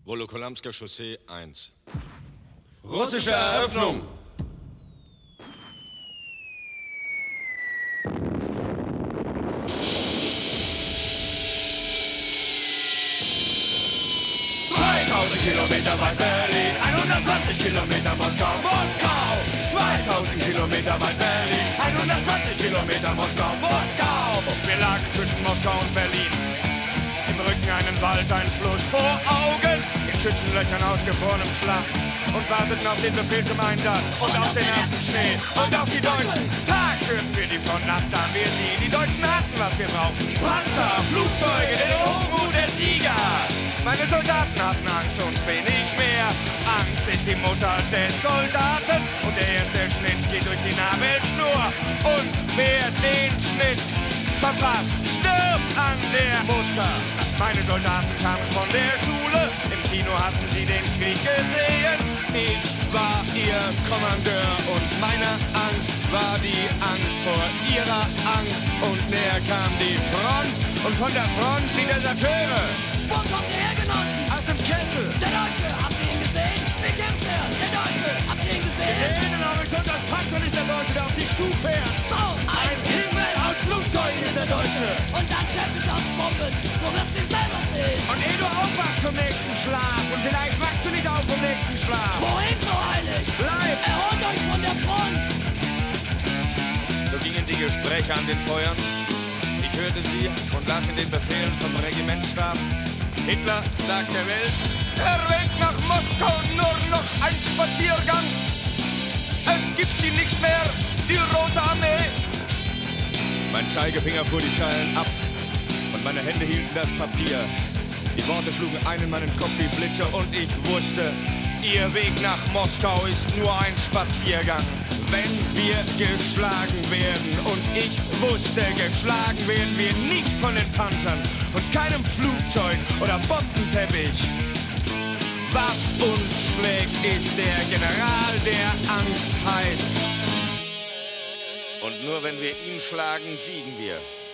Wolokolamsker Chaussee 1. Russische Eröffnung! Kilometer weit Berlin, 120 Kilometer Moskau, Moskau! 2000 Kilometer weit Berlin, 120 Kilometer Moskau, Moskau! Wir lagen zwischen Moskau und Berlin. Im Rücken einen Wald, ein Fluss vor Augen, in Schützenlöchern ausgefrorenem Schlamm. Und warteten auf den Befehl zum Einsatz und auf den ersten Schnee und auf die Deutschen. Tags hörten wir die Front, nachts sahen wir sie. Die Deutschen hatten, was wir brauchten. Panzer, Flugzeuge, den Ogen der Sieger. Meine Soldaten hatten Angst und wenig mehr. Angst ist die Mutter des Soldaten und der erste Schnitt geht durch die Nabelschnur. Und wer den Schnitt verpasst, stirbt an der Mutter. Meine Soldaten kamen von der Schule, im Kino hatten sie den Krieg gesehen. Ich war ihr Kommandeur und meine Angst war die Angst vor ihrer Angst. Und näher kam die Front und von der Front die Deserteure. Wo kommt ihr her, Genossen? Aus dem Kessel. Der Deutsche, habt ihr ihn gesehen? Wie kämpft er? Der Deutsche, habt ihr ihn gesehen? Gesehen im Horizont, das Panzer ist der Deutsche, der auf dich zufährt. So, Ein Himmel aus Flugzeugen ist der Deutsche. Und dann Teppich aus Bomben. Du wirst ihn selber sehen. Und ehe du aufwachst vom nächsten Schlaf, und vielleicht wachst du nicht auf vom nächsten Schlaf. Wohin, so eilig? Bleib! Erholt euch von der Front. So gingen die Gespräche an den Feuern. Ich hörte sie und las in den Befehlen vom Regimentstab. Hitler sagt der Welt, Der Weg nach Moskau nur noch ein Spaziergang. Es gibt sie nicht mehr, die Rote Armee. mein Zeigefinger fuhr die Zeilen ab und meine Hände hielten das Papier. Die Worte schlugen ein in meinen Kopf wie Blitze und ich wusste, ihr Weg nach Moskau ist nur ein Spaziergang. Wenn wir geschlagen werden und ich wusste, geschlagen werden wir nicht von den Panzern, von keinem Flugzeug oder Bombenteppich. Was uns schlägt, ist der General, der Angst heißt. Und nur wenn wir ihn schlagen, siegen wir.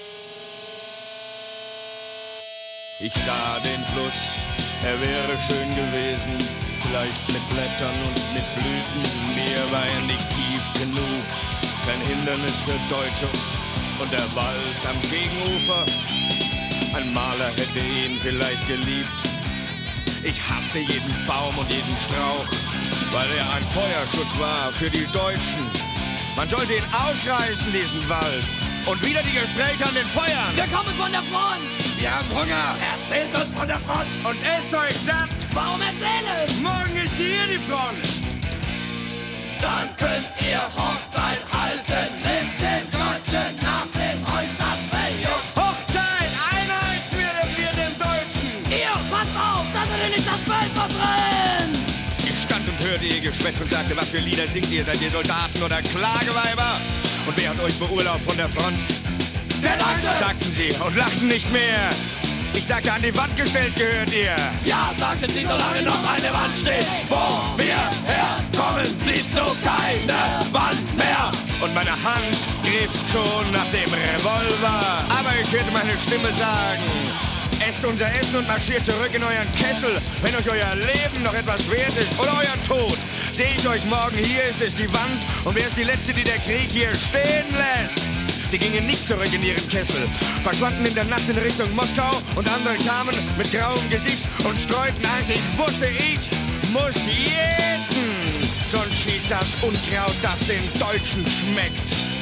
Ich sah den Fluss, er wäre schön gewesen, vielleicht mit Blättern und mit Blüten. Mir war er nicht tief genug, kein Hindernis für Deutsche. Und der Wald am Gegenufer, ein Maler hätte ihn vielleicht geliebt. Ich hasste jeden Baum und jeden Strauch, weil er ein Feuerschutz war für die Deutschen. Man sollte ihn ausreißen, diesen Wald. Und wieder die Gespräche an den Feuern. Wir kommen von der Front. Wir haben Hunger. Erzählt uns von der Front. Und esst euch satt. Warum erzählen? Morgen ist hier die Front. Dann könnt ihr Hochzeit halten mit den Deutschen nach dem Heuschnapsverjung. Hochzeit, Einheit wir dem Deutschen. Ihr, passt auf, dass ihr nicht das Feld verbrennt. Ich stand und hörte ihr Geschwätz und sagte, was für Lieder singt ihr? Seid ihr Soldaten oder Klageweiber? Und wer hat euch beurlaubt von der Front? Der Deutsche. Sagten sie und lachten nicht mehr. Ich sagte, an die Wand gestellt gehört ihr. Ja, sagten sie, solange noch eine Wand steht. Wo wir herkommen, siehst du keine Wand mehr. Und meine Hand griff schon nach dem Revolver. Aber ich hörte meine Stimme sagen, esst unser Essen und marschiert zurück in euren Kessel. Wenn euch euer Leben noch etwas wert ist oder euer Tod, sehe ich euch morgen, hier ist es die Wand. Und wer ist die Letzte, die der Krieg hier stehen lässt? Sie gingen nicht zurück in ihren Kessel, verschwanden in der Nacht in Richtung Moskau und andere kamen mit grauem Gesicht und streuten Angst. Ich wusste, ich muss jeden, sonst schießt das Unkraut, das den Deutschen schmeckt.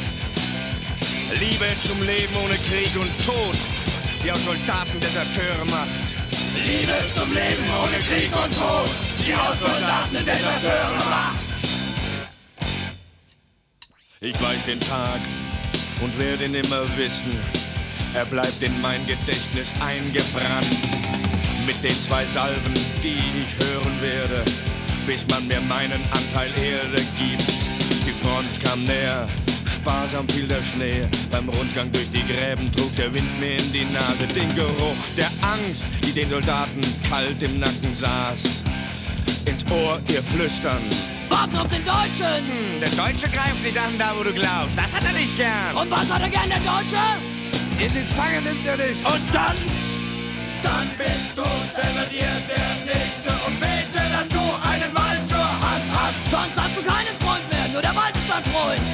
Liebe zum Leben ohne Krieg und Tod, die aus Soldaten Deserteure macht. Liebe zum Leben ohne Krieg und Tod, die aus Soldaten Deserteure macht. Ich weiß den Tag und werde ihn immer wissen. Er bleibt in mein Gedächtnis eingebrannt. Mit den 2 Salven, die ich hören werde, bis man mir meinen Anteil Erde gibt. Die Front kam näher, sparsam fiel der Schnee. Beim Rundgang durch die Gräben trug der Wind mir in die Nase den Geruch der Angst, die den Soldaten kalt im Nacken saß. Ins Ohr ihr Flüstern. Warten auf den Deutschen. Der Deutsche greift nicht an, da wo du glaubst. Das hat er nicht gern. Und was hat er gern, der Deutsche? In die Zange nimmt er dich. Und dann? Dann bist du selber dir der Nächste und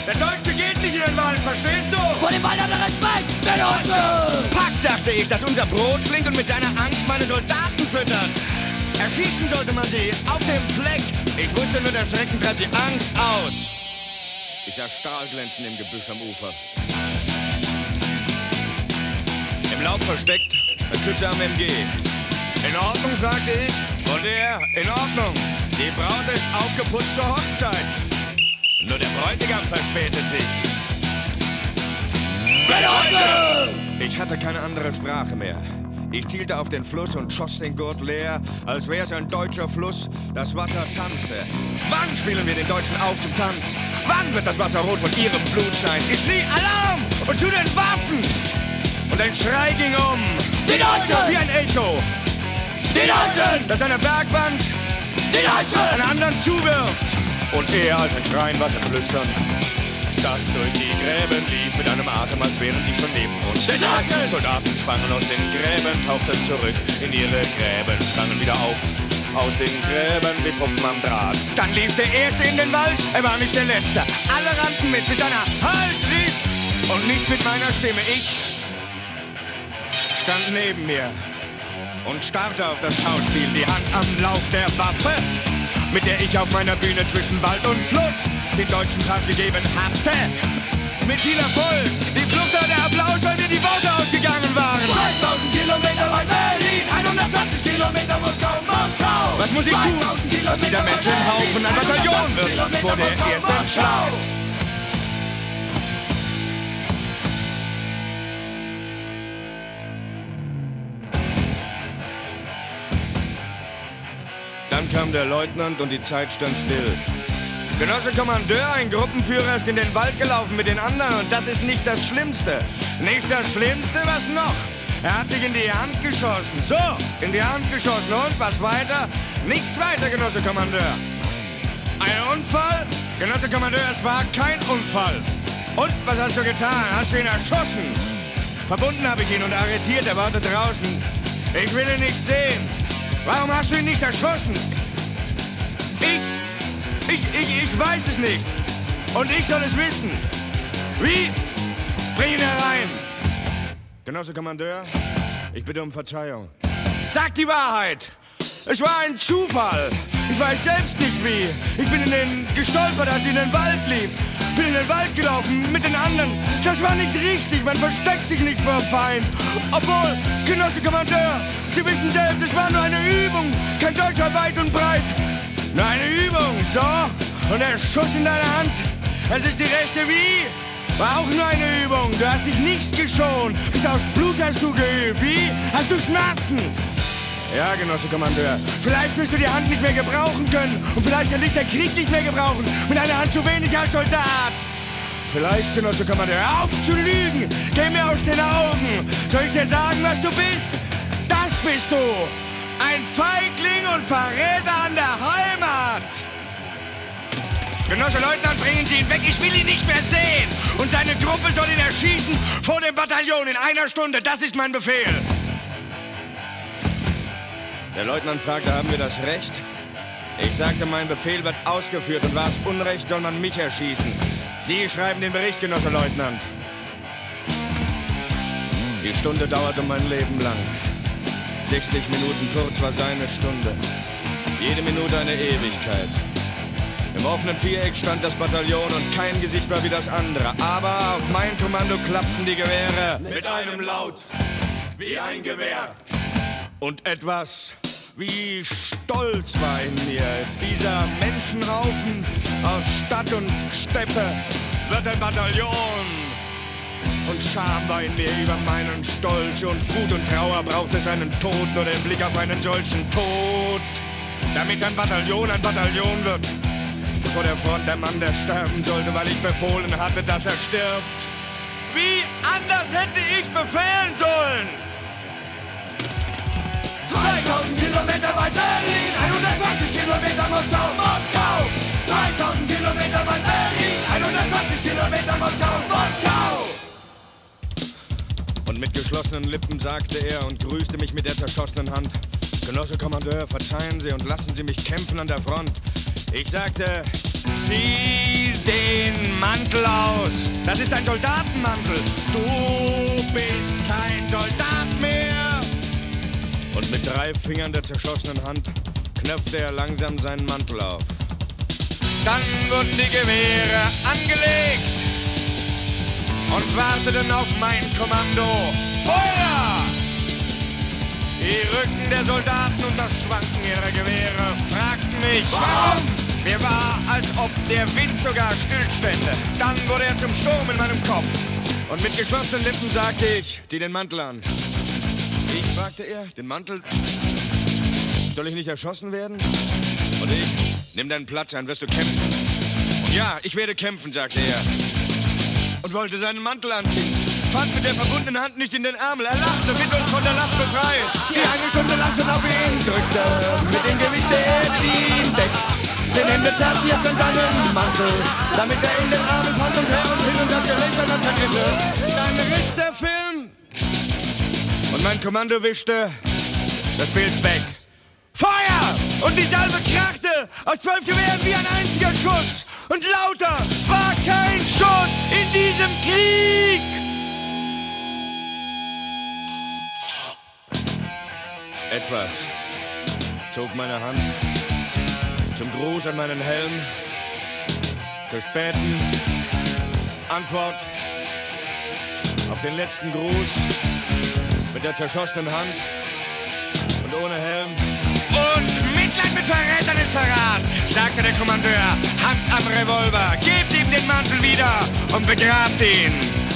Der Deutsche geht nicht in den Wald, verstehst du? Vor dem Wald hat er Respekt, der Deutsche! Pack, dachte ich, dass unser Brot schlingt und mit seiner Angst meine Soldaten füttert. Erschießen sollte man sie, auf dem Fleck. Ich wusste nur, der Schrecken treibt die Angst aus. Ich sah Stahlglänzen im Gebüsch am Ufer. Im Laub versteckt, ein Schütze am MG. In Ordnung, fragte ich. Und er, in Ordnung. Die Braut ist aufgeputzt zur Hochzeit. Nur der Bräutigam verspätet sich. Der Deutsche! Ich hatte keine andere Sprache mehr. Ich zielte auf den Fluss und schoss den Gurt leer, als wär's ein deutscher Fluss. Das Wasser tanzte. Wann spielen wir den Deutschen auf zum Tanz? Wann wird das Wasser rot von ihrem Blut sein? Ich schrie Alarm und zu den Waffen! Und ein Schrei ging um. Die Deutschen! Wie ein Echo. Die Deutschen! Das eine Bergwand Die Deutschen! einen anderen zuwirft. Und er als ein Schreien Wasserflüstern, das durch die Gräben lief mit einem Atem, als wären sie schon neben uns. Die Deutschen! Soldaten sprangen aus den Gräben, tauchten zurück in ihre Gräben, sprangen wieder auf. Aus den Gräben wie Puppen am Draht. Dann lief der Erste in den Wald, er war nicht der Letzte. Alle rannten mit, bis einer Halt rief. Und nicht mit meiner Stimme, ich stand neben mir und starrte auf das Schauspiel, die Hand am Lauf der Waffe, mit der ich auf meiner Bühne zwischen Wald und Fluss den Deutschen Tat gegeben hatte. Mit viel Erfolg, die Flucht war der Applaus, weil mir die Worte ausgegangen waren. 2000 Kilometer weit Berlin, 120 Kilometer Moskau, Moskau. Was muss ich tun, dass dieser Menschenhaufen ein Bataillon wird vor der ersten Schlacht? Dann kam der Leutnant und die Zeit stand still. Genosse Kommandeur, ein Gruppenführer ist in den Wald gelaufen mit den anderen und das ist nicht das Schlimmste. Nicht das Schlimmste, was noch? Er hat sich in die Hand geschossen. So, in die Hand geschossen. Und was weiter? Nichts weiter, Genosse Kommandeur. Ein Unfall? Genosse Kommandeur, es war kein Unfall. Und, was hast du getan? Hast du ihn erschossen? Verbunden habe ich ihn und arretiert, er wartet draußen. Ich will ihn nicht sehen. Warum hast du ihn nicht erschossen? Ich weiß es nicht. Und ich soll es wissen. Wie? Bring ihn herein. Genosse Kommandeur, ich bitte um Verzeihung. Sag die Wahrheit. Es war ein Zufall. Ich weiß selbst nicht wie. Ich bin in den gestolpert, als ich in den Wald lief. Bin in den Wald gelaufen mit den anderen. Das war nicht richtig. Man versteckt sich nicht vor dem Feind. Obwohl, Genosse Kommandeur, Sie wissen selbst, es war nur eine Übung. Kein Deutscher weit und breit. Nur eine Übung, so. Und der Schuss in deiner Hand. Es ist die rechte wie? War auch nur eine Übung. Du hast dich nicht geschont. Bis aufs Blut hast du geübt. Wie? Hast du Schmerzen? Ja, Genosse Kommandeur. Vielleicht wirst du die Hand nicht mehr gebrauchen können. Und vielleicht kann dich der Krieg nicht mehr gebrauchen. Mit einer Hand zu wenig als Soldat. Vielleicht, Genosse Kommandeur. Hör auf zu lügen. Geh mir aus den Augen. Soll ich dir sagen, was du bist? Das bist du. Ein Feigling und Verräter an der Heimat. Genosse Leutnant, bringen Sie ihn weg. Ich will ihn nicht mehr sehen. Und seine Truppe soll ihn erschießen vor dem Bataillon in einer Stunde. Das ist mein Befehl. Der Leutnant fragte, haben wir das Recht? Ich sagte, mein Befehl wird ausgeführt und war es Unrecht, soll man mich erschießen. Sie schreiben den Bericht, Genosse Leutnant. Die Stunde dauerte mein Leben lang. 60 Minuten kurz war seine Stunde. Jede Minute eine Ewigkeit. Im offenen Viereck stand das Bataillon und kein Gesicht war wie das andere. Aber auf mein Kommando klappten die Gewehre. Mit einem Laut, wie ein Gewehr. Und etwas wie Stolz war in mir. Dieser Menschenhaufen aus Stadt und Steppe wird ein Bataillon. Und Scham war in mir über meinen Stolz. Und Wut und Trauer braucht es einen Tod, nur den Blick auf einen solchen Tod. Damit ein Bataillon wird. Vor der Front der Mann, der sterben sollte, weil ich befohlen hatte, dass er stirbt. Wie anders hätte ich befehlen sollen? 2000 Kilometer weit Berlin, 120 Kilometer Moskau, Moskau. 2000 Kilometer weit Berlin, 120 Kilometer Moskau, Moskau. Und mit geschlossenen Lippen sagte er und grüßte mich mit der zerschossenen Hand. Genosse Kommandeur, verzeihen Sie und lassen Sie mich kämpfen an der Front. Ich sagte, Zieh den Mantel aus. Das ist ein Soldatenmantel. Du bist kein Soldat mehr. Und mit 3 Fingern der zerschossenen Hand knöpfte er langsam seinen Mantel auf. Dann wurden die Gewehre angelegt und warteten auf mein Kommando. Feuer! Die Rücken der Soldaten unter Schwanken ihrer Gewehre fragten mich, warum? Mir war, als ob der Wind sogar stillstände. Dann wurde er zum Sturm in meinem Kopf. Und mit geschlossenen Lippen sagte ich, zieh den Mantel an. Wie, fragte er, den Mantel? Soll ich nicht erschossen werden? Und ich, nimm deinen Platz ein, wirst du kämpfen? Und ja, ich werde kämpfen, sagte er. Und wollte seinen Mantel anziehen. Fand mit der verbundenen Hand nicht in den Ärmel. Er lachte, wird uns von der Last befreit. Die eine Stunde lang schon auf ihn drückte, mit dem Gewicht der Erde, die ihn deckt. Den Hände zerrten jetzt an seinen Mantel, damit er in den Armen fand und her und hin und das Gelächter dann verritte. Dann riss der Film und mein Kommando wischte das Bild weg. Feuer! Und die Salve krachte aus 12 Gewehren wie ein einziger Schuss. Und lauter war kein Schuss in diesem Krieg. Etwas zog meine Hand zum Gruß an meinen Helm, zur späten Antwort auf den letzten Gruß mit der zerschossenen Hand und ohne Helm. Und Mitleid mit Verrätern ist Verrat, sagte der Kommandeur, Hand am Revolver, gebt ihm den Mantel wieder und begrabt ihn.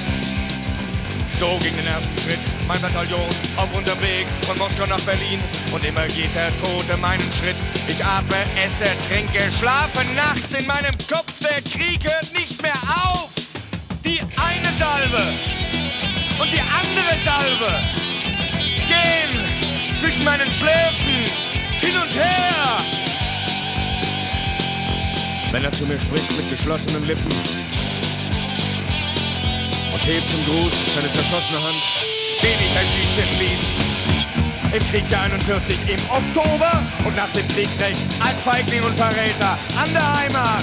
So ging den ersten Schritt mein Bataillon auf unserem Weg von Moskau nach Berlin. Und immer geht der Tote meinen Schritt. Ich atme, esse, trinke, schlafe nachts in meinem Kopf. Der Krieg hört nicht mehr auf. Die eine Salve und die andere Salve gehen zwischen meinen Schläfen hin und her. Wenn er zu mir spricht mit geschlossenen Lippen und hebt zum Gruß seine zerschossene Hand, den ich erschießen ließ. Im Kriegsjahr 41 im Oktober und nach dem Kriegsrecht als Feigling und Verräter an der Heimat.